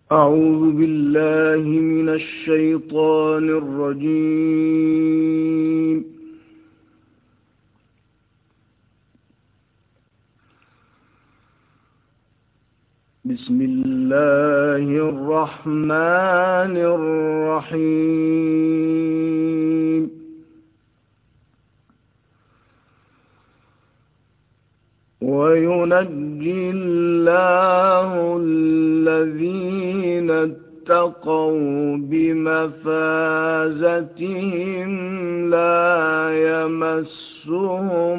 أعوذ بالله من الشيطان الرجيم. بسم الله الرحمن الرحيم. وينجي الله الذين اتقوا بمفازتهم لا يمسهم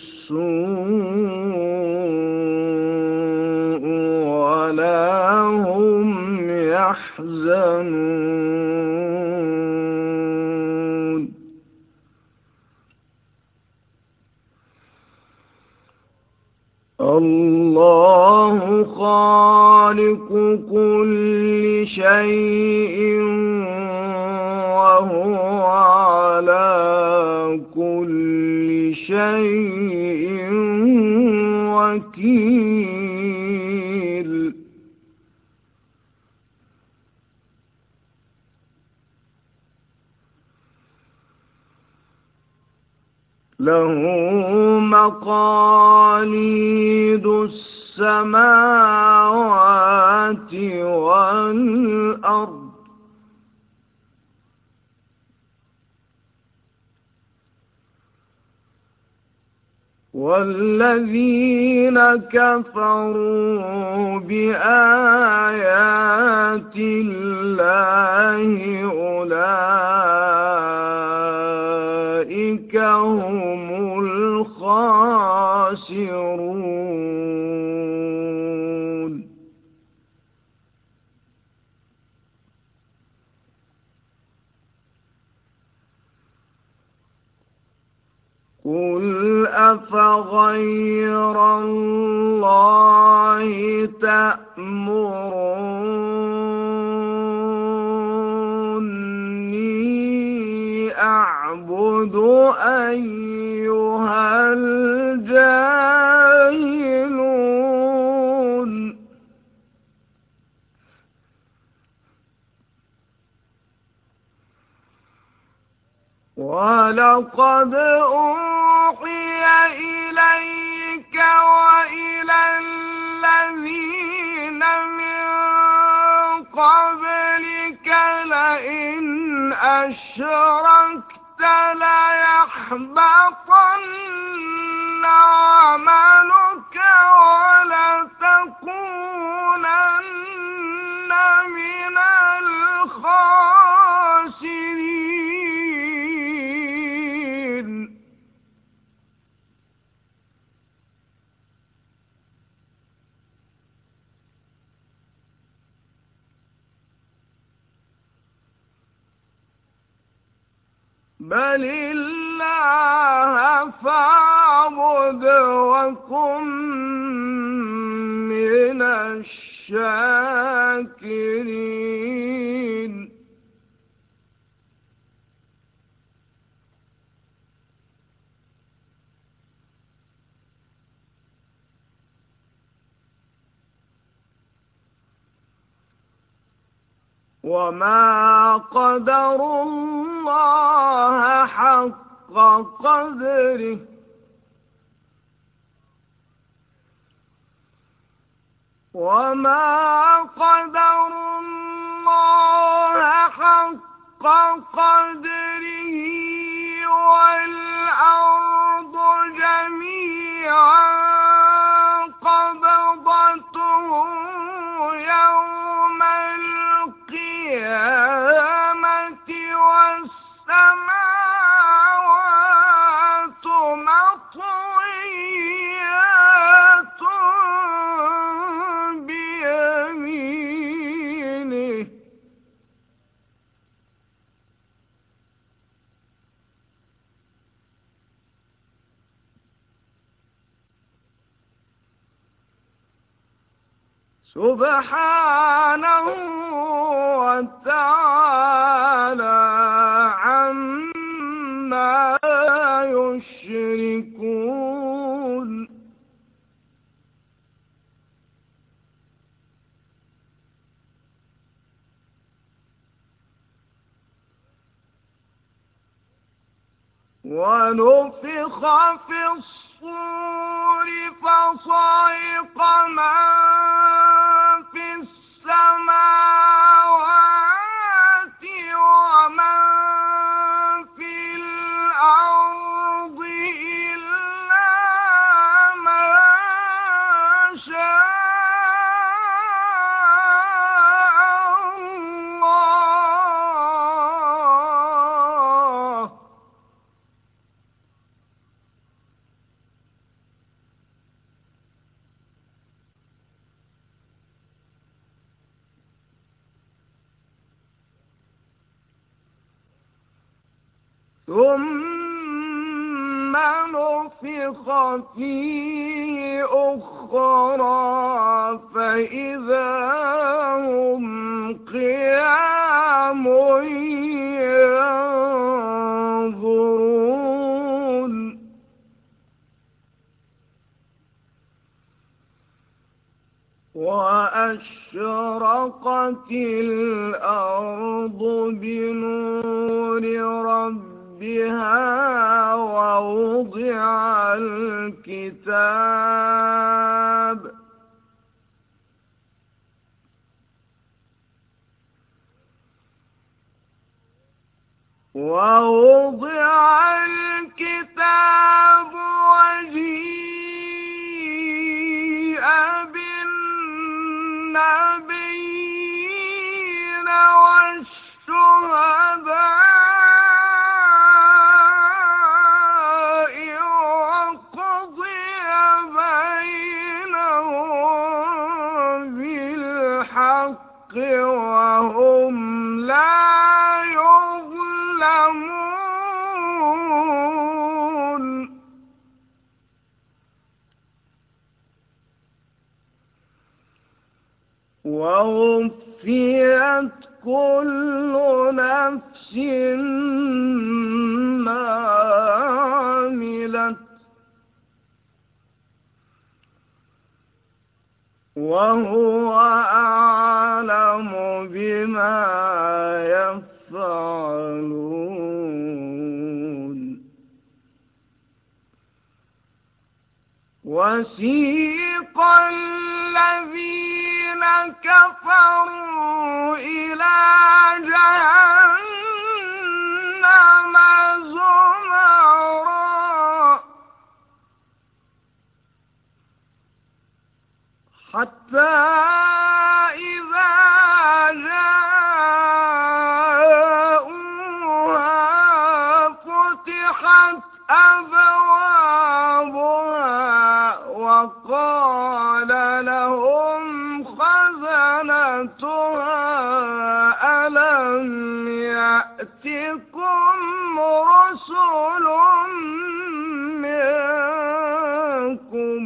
السوء ولا هم يحزنون. الله خالق كل شيء وهو على كل شيء وكيل. له مقاليد السماوات والأرض والذين كفروا بآيات الله أولئك هم الخاسرون. قل أفغير الله تأمروني أعبد أيها الجاهلون. ولقد أوحي إليك وإلى الذين من قبلك لئن أشركت ليحبطن عملك ولتكونن من الخاسرين. بل الله فاعبد وكن من الشاكرين. وما قدروا الله حق قدره وما قدروا الله حق قدره والأرض جميعا قبضته يوم القيامة والسماوات مطويات بيمينه. سبحانه وتعالى عما يشركون. ونفخ في الصور فصعق من في السماوات ومن في الأرض إلا من شاء الله ثم نفخ فيه أخرى فإذا هم قيام ينظرون وأشرقت الأرض بنور ربها ووضع الكتاب وجيء بالنبيين والشهداء وقضي بينهم بالحق وهم لا يظلمون ووفيت كل نفس ما عملت وهو أعلم بما يفعلون وسيق الذين كفروا إلى جهنم زمرا حتى إذا جاءوها فتحت أبوابها وقال لهم خزنتها ألم يأتكم رسل منكم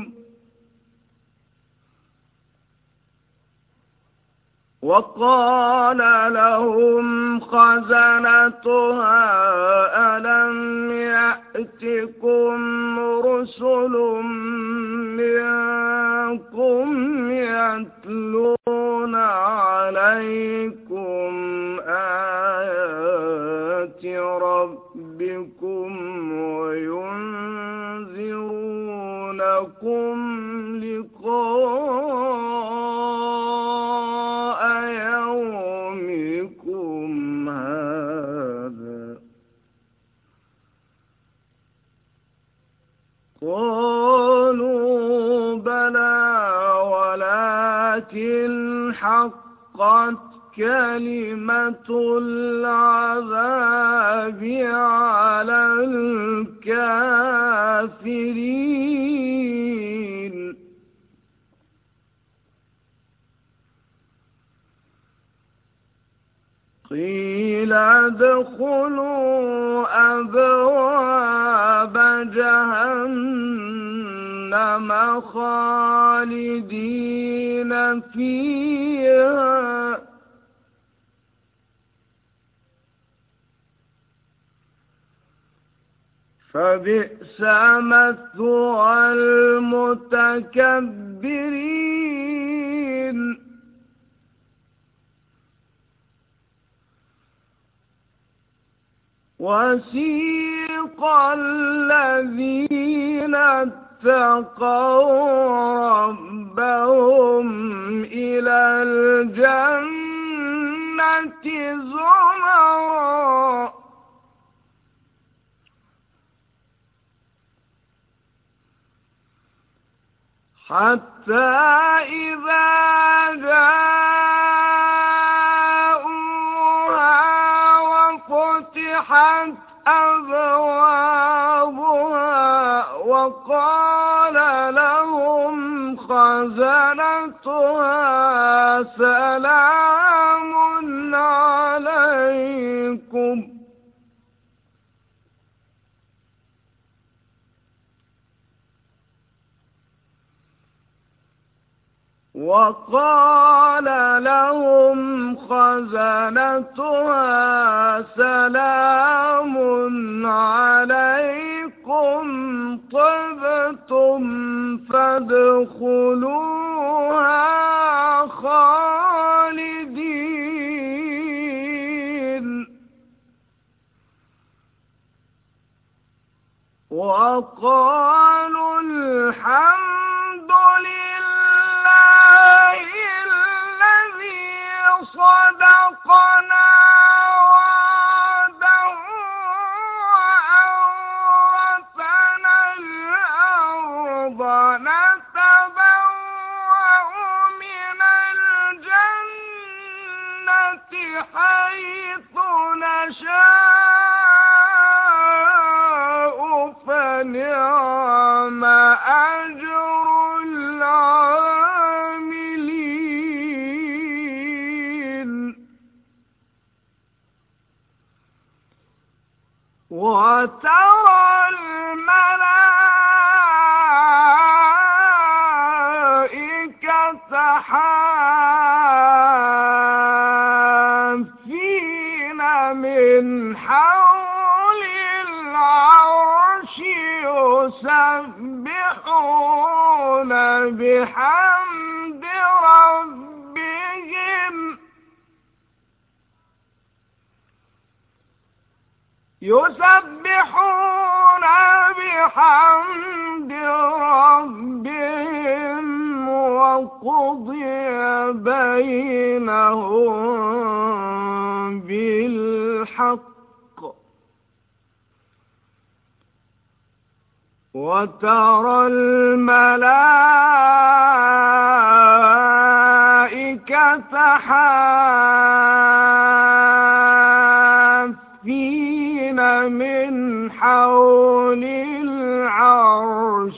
وقال لهم خزنتها ألم يأتكم رسل منكم يتلون عليكم آيات ربكم وينذرونكم لقاء يومكم هذا قالوا بلى ولكن حقت كلمة العذاب على الكافرين قيل ادخلوا أبواب جهنم خالدين فيها فبئس مثوى المتكبرين وسيق وسيق الذين اتقوا ربهم إلى الجنة زمرا حتى إذا جاءوها وفتحت أبوابها وقال لهم خزنتها سلام عليكم طبتم فادخلوها خالدين وقالوا الحمد لله الذي صدقنا وعده وأورثنا الأرض نتبوأ من الجنة حيث نشاء فنعم أجر العاملين وترى الملائكة حافين من حول العرش يسبحون بحمد ربهم وقضي بينهم بالحق وترى الملائكة حافين من حول العرش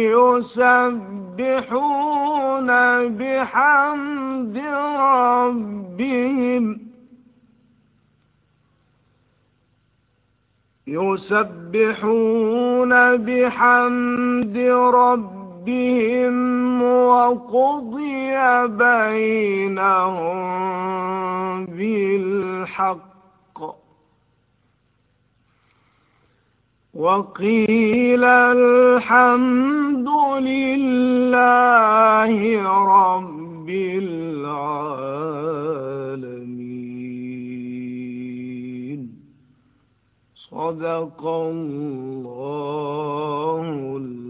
يسبحون بحمد ربهم وقضي بينهم بالحق وقيل الحمد لله رب العالمين صدق الله